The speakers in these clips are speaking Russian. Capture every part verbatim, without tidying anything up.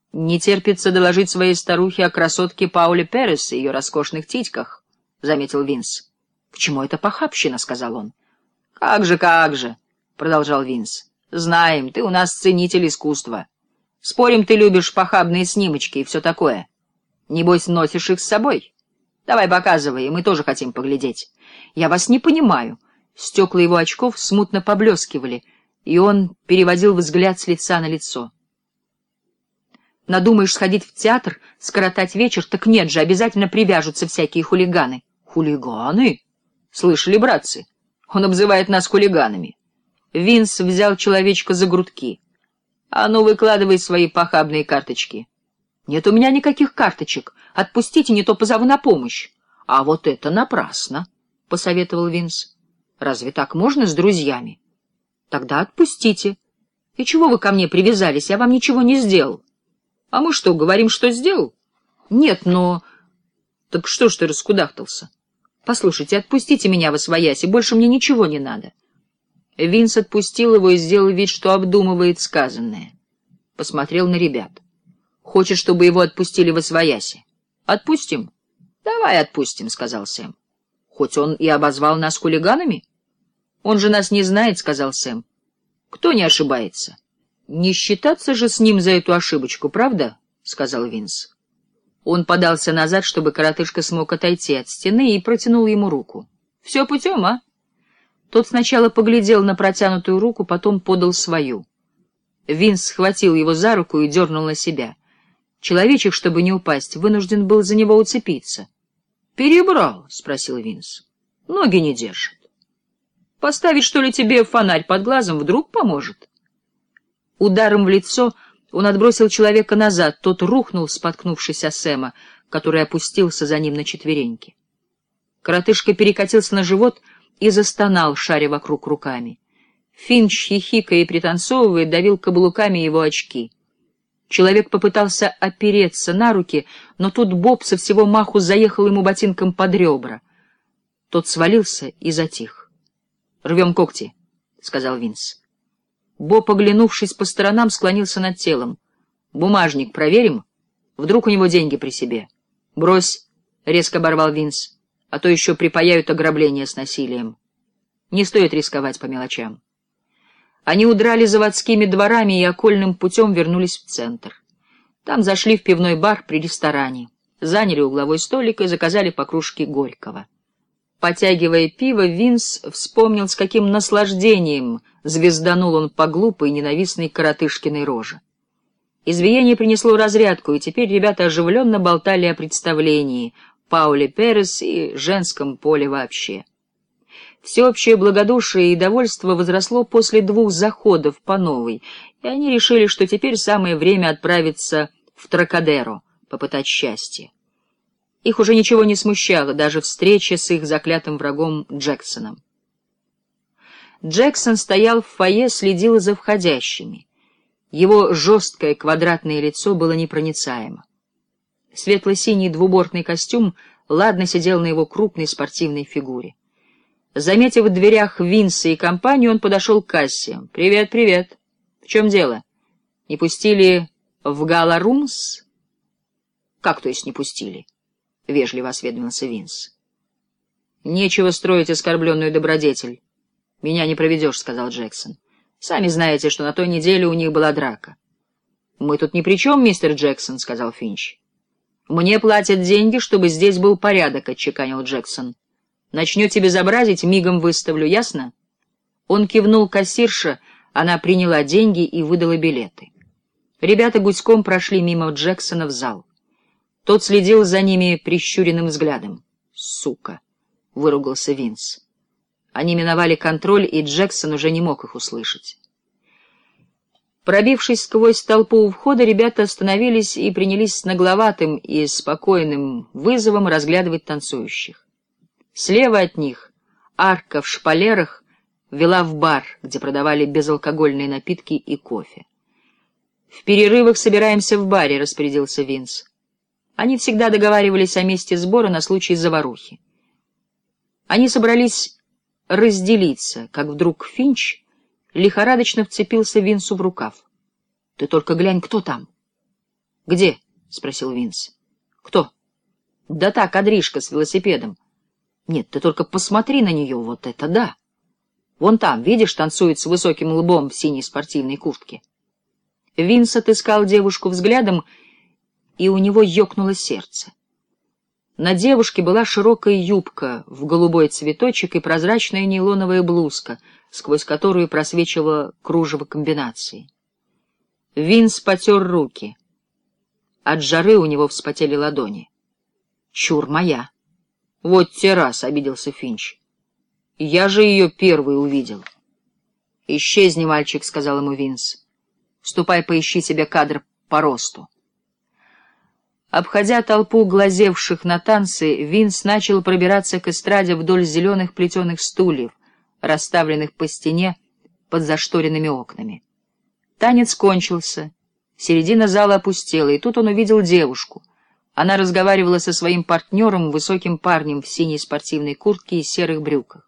«Не терпится доложить своей старухе о красотке Пауле Перес и ее роскошных титьках», — заметил Винс. «К чему это похабщина?» — сказал он. «Как же, как же», — продолжал Винс. «Знаем, ты у нас ценитель искусства. Спорим, ты любишь похабные снимочки и все такое. Небось, носишь их с собой? Давай показывай, и мы тоже хотим поглядеть». «Я вас не понимаю». Стекла его очков смутно поблескивали, и он переводил взгляд с лица на лицо. «Надумаешь сходить в театр, скоротать вечер, так нет же, обязательно привяжутся всякие хулиганы». «Хулиганы? Слышали, братцы? Он обзывает нас хулиганами». Винс взял человечка за грудки. «А ну, выкладывай свои похабные карточки». «Нет у меня никаких карточек. Отпустите, не то позову на помощь». «А вот это напрасно», — посоветовал Винс. «Разве так можно с друзьями?» «Тогда отпустите. И чего вы ко мне привязались? Я вам ничего не сделал». «А мы что, говорим, что сделал?» «Нет, но...» «Так что ж ты раскудахтался?» «Послушайте, отпустите меня восвоясь, и больше мне ничего не надо». Винс отпустил его и сделал вид, что обдумывает сказанное. Посмотрел на ребят. «Хочешь, чтобы его отпустили восвояси?» «Отпустим?» «Давай отпустим», — сказал Сэм. «Хоть он и обозвал нас хулиганами?» «Он же нас не знает», — сказал Сэм. «Кто не ошибается?» «Не считаться же с ним за эту ошибочку, правда?» — сказал Винс. Он подался назад, чтобы коротышка смог отойти от стены, и протянул ему руку. «Все путем, а?» Тот сначала поглядел на протянутую руку, потом подал свою. Винс схватил его за руку и дернул на себя. Человечек, чтобы не упасть, вынужден был за него уцепиться. «Перебрал?» — спросил Винс. «Ноги не держат. Поставить, что ли, тебе фонарь под глазом, вдруг поможет?» Ударом в лицо он отбросил человека назад, тот рухнул, споткнувшись о Сэма, который опустился за ним на четвереньки. Коротышка перекатился на живот и застонал, шаря вокруг руками. Финч, хихикая и пританцовывая, давил каблуками его очки. Человек попытался опереться на руки, но тут Боб со всего маху заехал ему ботинком под ребра. Тот свалился и затих. «Рвем когти», — сказал Винс. Боб, оглянувшись по сторонам, склонился над телом. «Бумажник проверим? Вдруг у него деньги при себе?» «Брось», — резко оборвал Винс, — «а то еще припаяют ограбление с насилием. Не стоит рисковать по мелочам». Они удрали заводскими дворами и окольным путем вернулись в центр. Там зашли в пивной бар при ресторане, заняли угловой столик и заказали по кружке горького. Потягивая пиво, Винс вспомнил, с каким наслаждением звезданул он по глупой, ненавистной коротышкиной роже. Избиение принесло разрядку, и теперь ребята оживленно болтали о представлении, Пауле Перес и женском поле вообще. Всеобщее благодушие и довольство возросло после двух заходов по новой, и они решили, что теперь самое время отправиться в Трокадеро, попытать счастье. Их уже ничего не смущало, даже встреча с их заклятым врагом Джексоном. Джексон стоял в фойе, следил за входящими. Его жесткое квадратное лицо было непроницаемо. Светло-синий двубортный костюм ладно сидел на его крупной спортивной фигуре. Заметив в дверях Винса и компанию, он подошел к кассе. «Привет, привет. В чем дело? Не пустили в Гала-Румс?» «Как то есть не пустили?» — вежливо осведомился Винс. «Нечего строить оскорбленную добродетель. Меня не проведешь», — сказал Джексон. «Сами знаете, что на той неделе у них была драка». «Мы тут ни при чем, мистер Джексон», — сказал Финч. «Мне платят деньги, чтобы здесь был порядок», — отчеканил Джексон. «Начнете безобразить, мигом выставлю, ясно?» Он кивнул кассирше, она приняла деньги и выдала билеты. Ребята гуськом прошли мимо Джексона в зал. Тот следил за ними прищуренным взглядом. «Сука!» — выругался Винс. Они миновали контроль, и Джексон уже не мог их услышать. Пробившись сквозь толпу у входа, ребята остановились и принялись с нагловатым и спокойным вызовом разглядывать танцующих. Слева от них арка в шпалерах вела в бар, где продавали безалкогольные напитки и кофе. «В перерывах собираемся в баре», — распорядился Винс. Они всегда договаривались о месте сбора на случай заварухи. Они собрались разделиться, как вдруг Финч лихорадочно вцепился Винсу в рукав. «Ты только глянь, кто там!» «Где?» — спросил Винс. «Кто?» «Да та кадришка с велосипедом». «Нет, ты только посмотри на нее, вот это да! Вон там, видишь, танцует с высоким лбом в синей спортивной куртке». Винс отыскал девушку взглядом, и у него ёкнуло сердце. На девушке была широкая юбка в голубой цветочек и прозрачная нейлоновая блузка, сквозь которую просвечивало кружево комбинации. Винс потер руки. От жары у него вспотели ладони. «Чур моя!» «Вот те раз!» — обиделся Финч. «Я же ее первый увидел». «Исчезни, мальчик», — сказал ему Винс. «Ступай, поищи себе кадр по росту». Обходя толпу глазевших на танцы, Винс начал пробираться к эстраде вдоль зеленых плетеных стульев, расставленных по стене под зашторенными окнами. Танец кончился, середина зала опустела, и тут он увидел девушку. Она разговаривала со своим партнером, высоким парнем в синей спортивной куртке и серых брюках.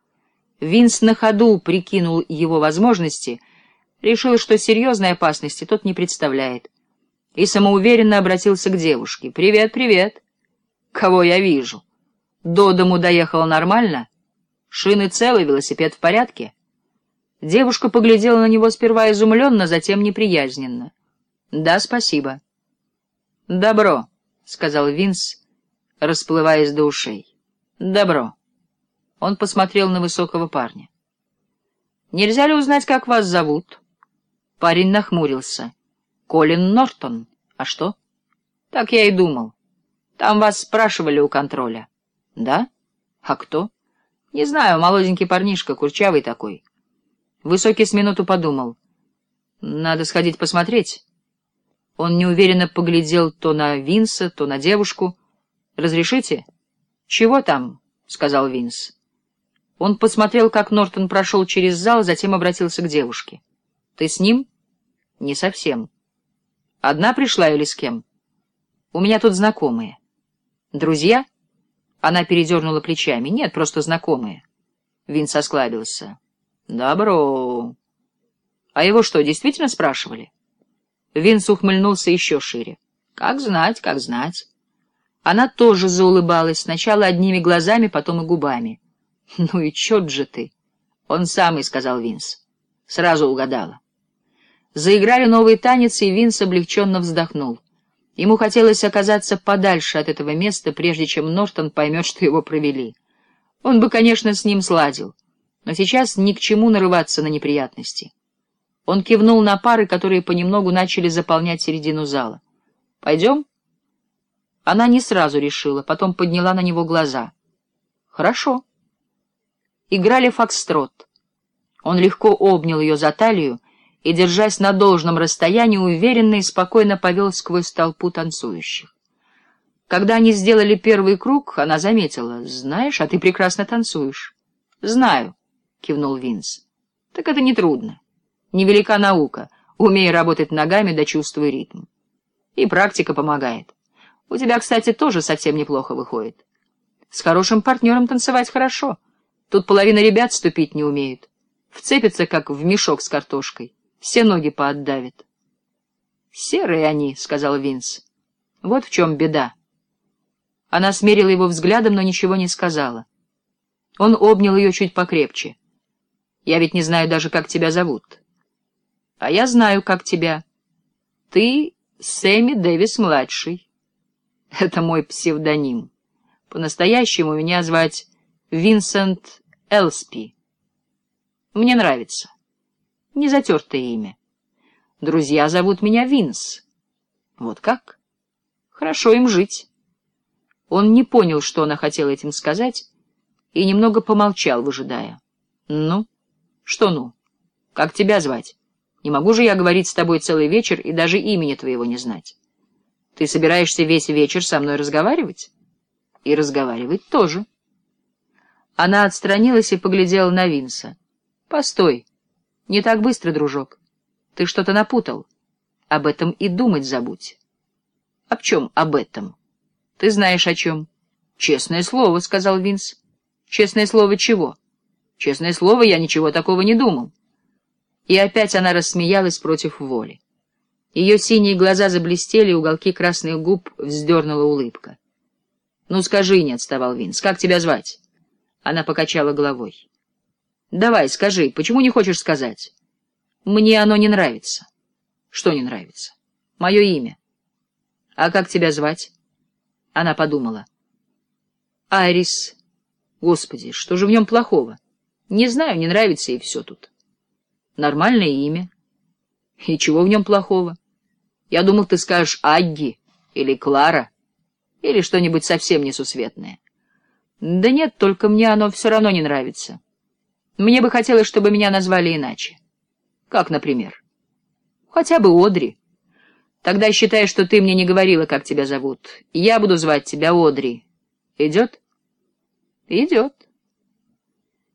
Винс на ходу прикинул его возможности, решил, что серьезной опасности тот не представляет, и самоуверенно обратился к девушке. «Привет, привет! Кого я вижу? До дому доехала нормально? Шины целы, велосипед в порядке?» Девушка поглядела на него сперва изумленно, затем неприязненно. «Да, спасибо». «Добро», — сказал Винс, расплываясь до ушей. «Добро». Он посмотрел на высокого парня. «Нельзя ли узнать, как вас зовут?» Парень нахмурился. «Колин Нортон. А что?» «Так я и думал. Там вас спрашивали у контроля». «Да? А кто?» «Не знаю, молоденький парнишка, курчавый такой». Высокий с минуту подумал. «Надо сходить посмотреть». Он неуверенно поглядел то на Винса, то на девушку. «Разрешите?» «Чего там?» — сказал Винс. Он посмотрел, как Нортон прошел через зал, затем обратился к девушке. «Ты с ним?» «Не совсем». «Одна пришла или с кем?» «У меня тут знакомые». «Друзья?» Она передернула плечами. «Нет, просто знакомые». Винс осклабился. «Добро». «А его что, действительно спрашивали?» Винс ухмыльнулся еще шире. «Как знать, как знать». Она тоже заулыбалась, сначала одними глазами, потом и губами. «Ну и черт же ты!» «Он самый», — сказал Винс. «Сразу угадала». Заиграли новый танец, и Винс облегченно вздохнул. Ему хотелось оказаться подальше от этого места, прежде чем Нортон поймет, что его провели. Он бы, конечно, с ним сладил, но сейчас ни к чему нарываться на неприятности. Он кивнул на пары, которые понемногу начали заполнять середину зала. «Пойдем?» Она не сразу решила, потом подняла на него глаза. «Хорошо». Играли фокстрот. Он легко обнял ее за талию и, держась на должном расстоянии, уверенно и спокойно повел сквозь толпу танцующих. Когда они сделали первый круг, она заметила: «Знаешь, а ты прекрасно танцуешь». «Знаю», — кивнул Винс. «Так это нетрудно. Невелика наука. Умей работать ногами, да чувствуй ритм. И практика помогает. У тебя, кстати, тоже совсем неплохо выходит. С хорошим партнером танцевать хорошо. Тут половина ребят ступить не умеют. Вцепятся, как в мешок с картошкой. Все ноги поотдавят». «Серые они», — сказал Винс. «Вот в чем беда». Она смерила его взглядом, но ничего не сказала. Он обнял ее чуть покрепче. «Я ведь не знаю даже, как тебя зовут». «А я знаю, как тебя. Ты Сэмми Дэвис-младший. Это мой псевдоним. По-настоящему меня звать Винсент Элспи. Мне нравится. Незатертое имя. Друзья зовут меня Винс. Вот как? Хорошо им жить». Он не понял, что она хотела этим сказать, и немного помолчал, выжидая. «Ну? Что ну? Как тебя звать? Не могу же я говорить с тобой целый вечер и даже имени твоего не знать. Ты собираешься весь вечер со мной разговаривать? И разговаривать тоже». Она отстранилась и поглядела на Винса. «Постой. Не так быстро, дружок. Ты что-то напутал. Об этом и думать забудь». «Об чем об этом?» «Ты знаешь, о чем». «Честное слово», — сказал Винс. «Честное слово чего?» «Честное слово, я ничего такого не думал». И опять она рассмеялась против воли. Ее синие глаза заблестели, уголки красных губ вздернула улыбка. — Ну скажи, — не отставал Винс, — как тебя звать? Она покачала головой. — Давай, скажи, почему не хочешь сказать? — Мне оно не нравится. — Что не нравится? — Мое имя. — А как тебя звать? Она подумала. — Айрис. Господи, что же в нем плохого? Не знаю, не нравится, и все тут. Нормальное имя. И чего в нем плохого? Я думал, ты скажешь Агги или Клара или что-нибудь совсем несусветное. Да нет, только мне оно все равно не нравится. Мне бы хотелось, чтобы меня назвали иначе. Как, например? Хотя бы Одри. Тогда считай, что ты мне не говорила, как тебя зовут. Я буду звать тебя Одри. Идет? Идет.